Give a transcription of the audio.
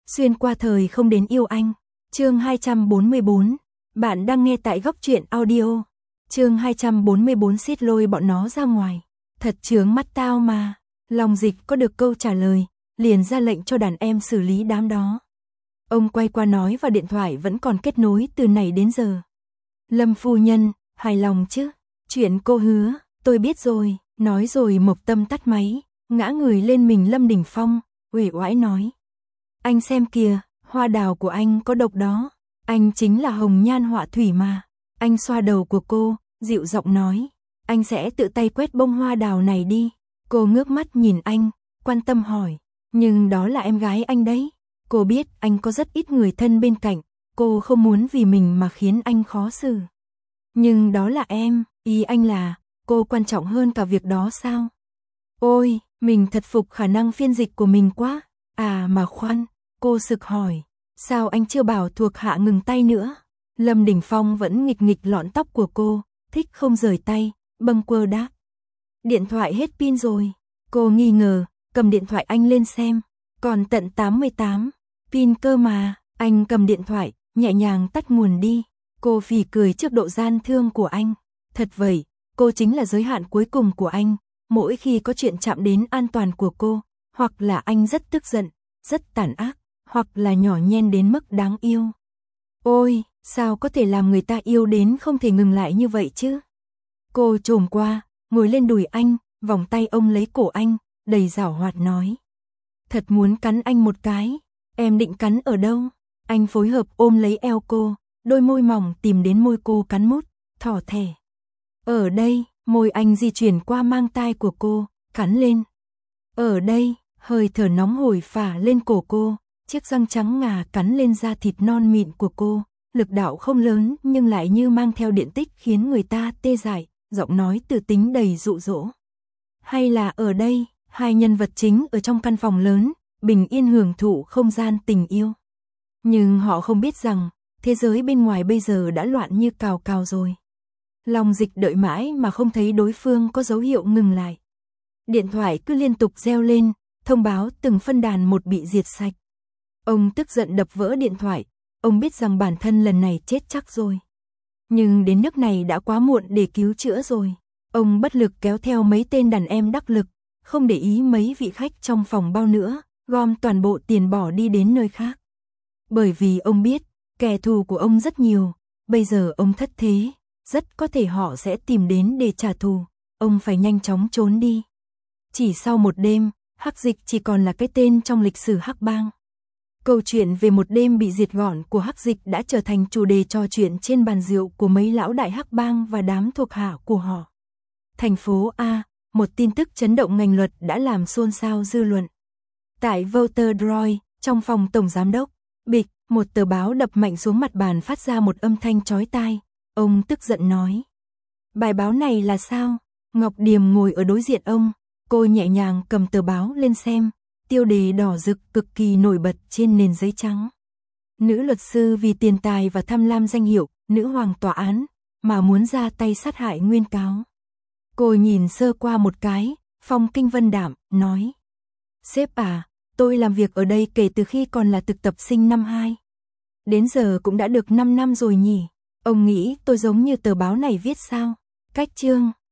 Xuyên qua thời không đến yêu anh. Chương 244. Bạn đang nghe tại Góc Truyện Audio. Chương 244 xiết lôi bọn nó ra ngoài. Thật chướng mắt tao mà. Long Dịch có được câu trả lời, liền ra lệnh cho đàn em xử lý đám đó. Ông quay qua nói vào điện thoại vẫn còn kết nối từ nãy đến giờ. Lâm phu nhân, hài lòng chứ? Chuyện cô hứa, tôi biết rồi. Nói rồi Mộc Tâm tắt máy, ngã người lên mình Lâm Đình Phong, uể oải nói. Anh xem kìa, hoa đào của anh có độc đó. Anh chính là hồng nhan họa thủy mà. Anh xoa đầu của cô, dịu giọng nói. Anh sẽ tự tay quét bông hoa đào này đi. Cô ngước mắt nhìn anh, quan tâm hỏi. Nhưng đó là em gái anh đấy. Cô biết anh có rất ít người thân bên cạnh. Cô không muốn vì mình mà khiến anh khó xử. Nhưng đó là em, ý anh là, cô quan trọng hơn cả việc đó sao? Ôi, mình thật phục khả năng phiên dịch của mình quá. À mà khoan, cô sực hỏi. Sao anh chưa bảo thuộc hạ ngừng tay nữa? Lâm Đình Phong vẫn nghịch nghịch lọn tóc của cô, thích không rời tay, bâng quơ đáp. Điện thoại hết pin rồi. Cô nghi ngờ, cầm điện thoại anh lên xem. Còn tận 88 pin cơ mà. Anh cầm điện thoại, nhẹ nhàng tắt nguồn đi. Cô phì cười trước độ gian thương của anh. Thật vậy, cô chính là giới hạn cuối cùng của anh. Mỗi khi có chuyện chạm đến an toàn của cô, hoặc là anh rất tức giận, rất tàn ác, hoặc là nhỏ nhen đến mức đáng yêu. Ôi, sao có thể làm người ta yêu đến không thể ngừng lại như vậy chứ? Cô chồm qua, ngồi lên đùi anh, vòng tay ông lấy cổ anh, đầy giảo hoạt nói. Thật muốn cắn anh một cái. Em định cắn ở đâu? Anh phối hợp ôm lấy eo cô, đôi môi mỏng tìm đến môi cô cắn mút, thỏ thẻ. Ở đây, môi anh di chuyển qua mang tai của cô, cắn lên. Ở đây, hơi thở nóng hổi phả lên cổ cô, chiếc răng trắng ngà cắn lên da thịt non mịn của cô, lực đạo không lớn nhưng lại như mang theo điện tích khiến người ta tê dại, giọng nói từ tính đầy dụ dỗ. Hay là ở đây, hai nhân vật chính ở trong căn phòng lớn, bình yên hưởng thụ không gian tình yêu. Nhưng họ không biết rằng, thế giới bên ngoài bây giờ đã loạn như cào cào rồi. Long Dịch đợi mãi mà không thấy đối phương có dấu hiệu ngừng lại. Điện thoại cứ liên tục reo lên, thông báo từng phân đàn một bị diệt sạch. Ông tức giận đập vỡ điện thoại, ông biết rằng bản thân lần này chết chắc rồi. Nhưng đến nước này đã quá muộn để cứu chữa rồi. Ông bất lực kéo theo mấy tên đàn em đắc lực, không để ý mấy vị khách trong phòng bao nữa, gom toàn bộ tiền bỏ đi đến nơi khác. Bởi vì ông biết, kẻ thù của ông rất nhiều, bây giờ ông thất thế, rất có thể họ sẽ tìm đến để trả thù, ông phải nhanh chóng trốn đi. Chỉ sau một đêm, Hắc Dịch chỉ còn là cái tên trong lịch sử Hắc Bang. Câu chuyện về một đêm bị diệt gọn của Hắc Dịch đã trở thành chủ đề trò chuyện trên bàn rượu của mấy lão đại Hắc Bang và đám thuộc hạ của họ. Thành phố A, một tin tức chấn động ngành luật đã làm xôn xao dư luận. Tại Walter Droy, trong phòng tổng giám đốc, bịch, một tờ báo đập mạnh xuống mặt bàn phát ra một âm thanh chói tai. Ông tức giận nói. Bài báo này là sao? Ngọc Điềm ngồi ở đối diện ông, cô nhẹ nhàng cầm tờ báo lên xem, tiêu đề đỏ rực cực kỳ nổi bật trên nền giấy trắng. Nữ luật sư vì tiền tài và tham lam danh hiệu, nữ hoàng tòa án, mà muốn ra tay sát hại nguyên cáo. Cô nhìn sơ qua một cái, phong kinh vân đạm, nói. Sếp à, tôi làm việc ở đây kể từ khi còn là thực tập sinh năm 2. Đến giờ cũng đã được 5 năm rồi nhỉ. Ông nghĩ tôi giống như tờ báo này viết sao? Cách chương,